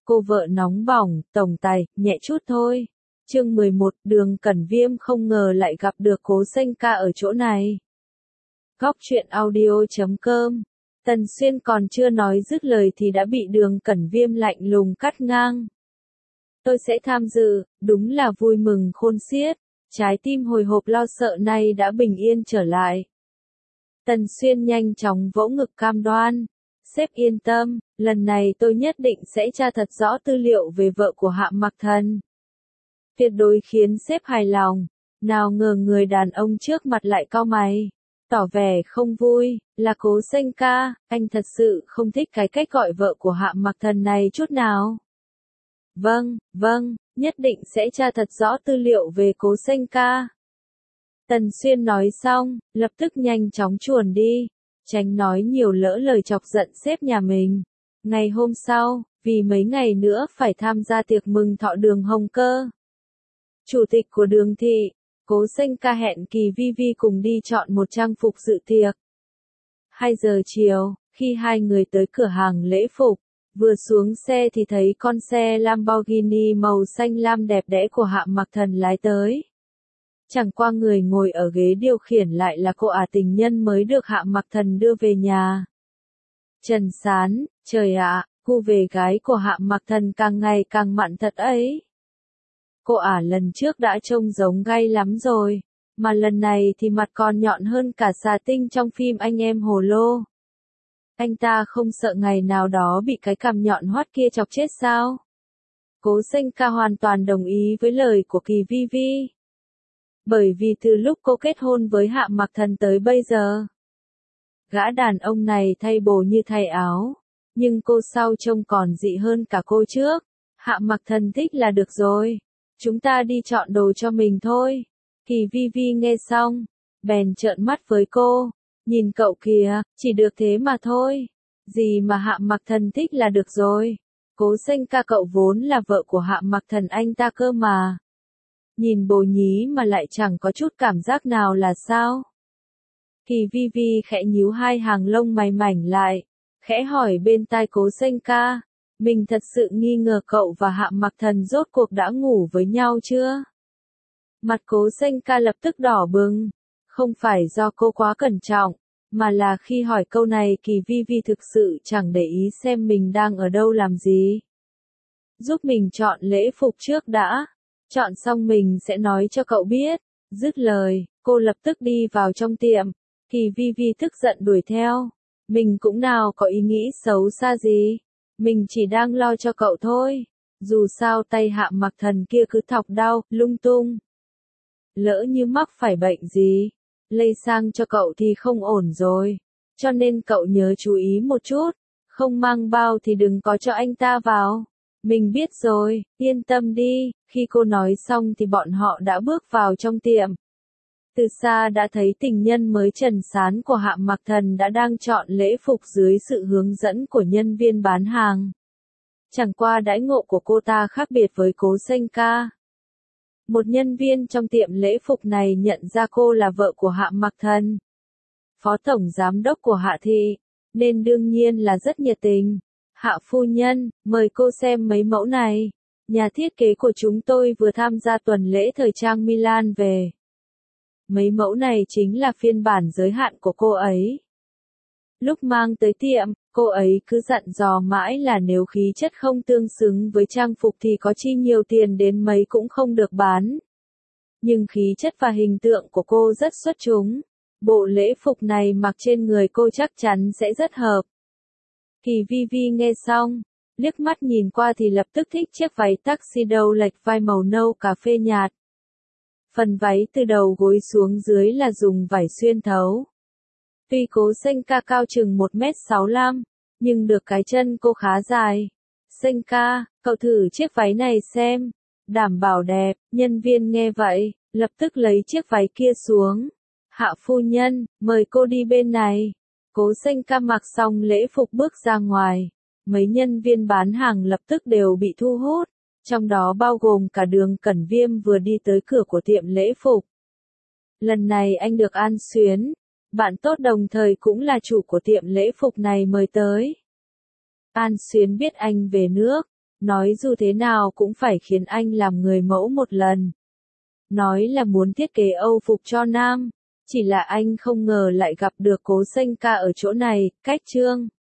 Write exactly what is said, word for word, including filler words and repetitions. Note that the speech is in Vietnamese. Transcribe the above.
cô vợ nóng bỏng, tổng tài, nhẹ chút thôi. Chương mười một, Đường Cẩn Viêm không ngờ lại gặp được Cố Xanh Ca ở chỗ này. Góc truyện audio chấm com. Tần Xuyên còn chưa nói dứt lời thì đã bị Đường Cẩn Viêm lạnh lùng cắt ngang. Tôi sẽ tham dự, đúng là vui mừng khôn xiết. Trái tim hồi hộp lo sợ nay đã bình yên trở lại. Tần Xuyên nhanh chóng vỗ ngực cam đoan. Sếp yên tâm, lần này tôi nhất định sẽ tra thật rõ tư liệu về vợ của Hạ Mặc Thần. Tuyệt đối khiến sếp hài lòng. Nào ngờ người đàn ông trước mặt lại cau mày, tỏ vẻ không vui, là Cố Xanh Ca, anh thật sự không thích cái cách gọi vợ của Hạ Mặc Thần này chút nào. Vâng, vâng, nhất định sẽ tra thật rõ tư liệu về Cố Xanh Ca. Tần Xuyên nói xong, lập tức nhanh chóng chuồn đi, tránh nói nhiều lỡ lời chọc giận sếp nhà mình. Ngày hôm sau, vì mấy ngày nữa phải tham gia tiệc mừng thọ Đường Hồng Cơ, chủ tịch của Đường thị, Cố Xanh Ca hẹn Kỳ Vi Vi cùng đi chọn một trang phục dự tiệc. Hai giờ chiều, khi hai người tới cửa hàng lễ phục, vừa xuống xe thì thấy con xe Lamborghini màu xanh lam đẹp đẽ của Hạ Mặc Thần lái tới. Chẳng qua người ngồi ở ghế điều khiển lại là cô ả tình nhân mới được Hạ Mặc Thần đưa về nhà. Trần Sán, trời ạ, cu về gái của Hạ Mặc Thần càng ngày càng mặn thật ấy. Cô ả lần trước đã trông giống gay lắm rồi, mà lần này thì mặt còn nhọn hơn cả xà tinh trong phim Anh Em Hồ Lô. Anh ta không sợ ngày nào đó bị cái cằm nhọn hoắt kia chọc chết sao? Cố Xanh Ca hoàn toàn đồng ý với lời của Kỳ Vi Vi. Bởi vì từ lúc cô kết hôn với Hạ Mặc Thần tới bây giờ, gã đàn ông này thay bồ như thay áo, nhưng cô sau trông còn dị hơn cả cô trước. Hạ Mặc Thần thích là được rồi, chúng ta đi chọn đồ cho mình thôi. Kỳ Vi Vi nghe xong, bèn trợn mắt với cô, nhìn cậu kìa, chỉ được thế mà thôi. Gì mà Hạ Mặc Thần thích là được rồi. Cố Xanh Ca cậu vốn là vợ của Hạ Mặc Thần anh ta cơ mà. Nhìn bồ nhí mà lại chẳng có chút cảm giác nào là sao? Kỳ Vi Vi khẽ nhíu hai hàng lông mày mảnh lại, khẽ hỏi bên tai Cố Xanh Ca, mình thật sự nghi ngờ cậu và Hạ Mặc Thần rốt cuộc đã ngủ với nhau chưa? Mặt Cố Xanh Ca lập tức đỏ bừng, không phải do cô quá cẩn trọng, mà là khi hỏi câu này Kỳ Vi Vi thực sự chẳng để ý xem mình đang ở đâu làm gì. Giúp mình chọn lễ phục trước đã, chọn xong mình sẽ nói cho cậu biết. Dứt lời, cô lập tức đi vào trong tiệm. Kỳ Vi Vi tức giận đuổi theo. Mình cũng nào có ý nghĩ xấu xa gì, mình chỉ đang lo cho cậu thôi. Dù sao tay Hạ Mặc Thần kia cứ thọc đau, lung tung. Lỡ như mắc phải bệnh gì, lây sang cho cậu thì không ổn rồi. Cho nên cậu nhớ chú ý một chút, không mang bao thì đừng có cho anh ta vào. Mình biết rồi, yên tâm đi. Khi cô nói xong thì bọn họ đã bước vào trong tiệm. Từ xa đã thấy tình nhân mới Trần Sán của Hạ Mặc Thần đã đang chọn lễ phục dưới sự hướng dẫn của nhân viên bán hàng. Chẳng qua đãi ngộ của cô ta khác biệt với Cố Xanh Ca. Một nhân viên trong tiệm lễ phục này nhận ra cô là vợ của Hạ Mặc Thần, phó tổng giám đốc của Hạ thị, nên đương nhiên là rất nhiệt tình. Hạ phu nhân, mời cô xem mấy mẫu này. Nhà thiết kế của chúng tôi vừa tham gia tuần lễ thời trang Milan về. Mấy mẫu này chính là phiên bản giới hạn của cô ấy. Lúc mang tới tiệm, cô ấy cứ dặn dò mãi là nếu khí chất không tương xứng với trang phục thì có chi nhiều tiền đến mấy cũng không được bán. Nhưng khí chất và hình tượng của cô rất xuất chúng. Bộ lễ phục này mặc trên người cô chắc chắn sẽ rất hợp. Kỳ Vi Vi nghe xong, liếc mắt nhìn qua thì lập tức thích chiếc váy tuxedo lệch vai màu nâu cà phê nhạt. Phần váy từ đầu gối xuống dưới là dùng vải xuyên thấu. Tuy Cố Xanh Ca cao chừng một mét sáu mươi lăm, nhưng được cái chân cô khá dài. Xanh Ca, cậu thử chiếc váy này xem, đảm bảo đẹp. Nhân viên nghe vậy, lập tức lấy chiếc váy kia xuống. Hạ phu nhân, mời cô đi bên này. Cố Xanh Ca mặc xong lễ phục bước ra ngoài. Mấy nhân viên bán hàng lập tức đều bị thu hút, trong đó bao gồm cả Đường Cẩn Viêm vừa đi tới cửa của tiệm lễ phục. Lần này anh được An Xuyến, bạn tốt đồng thời cũng là chủ của tiệm lễ phục này mời tới. An Xuyến biết anh về nước, nói dù thế nào cũng phải khiến anh làm người mẫu một lần. Nói là muốn thiết kế Âu phục cho nam, chỉ là anh không ngờ lại gặp được Cố Xanh Ca ở chỗ này, cách Trương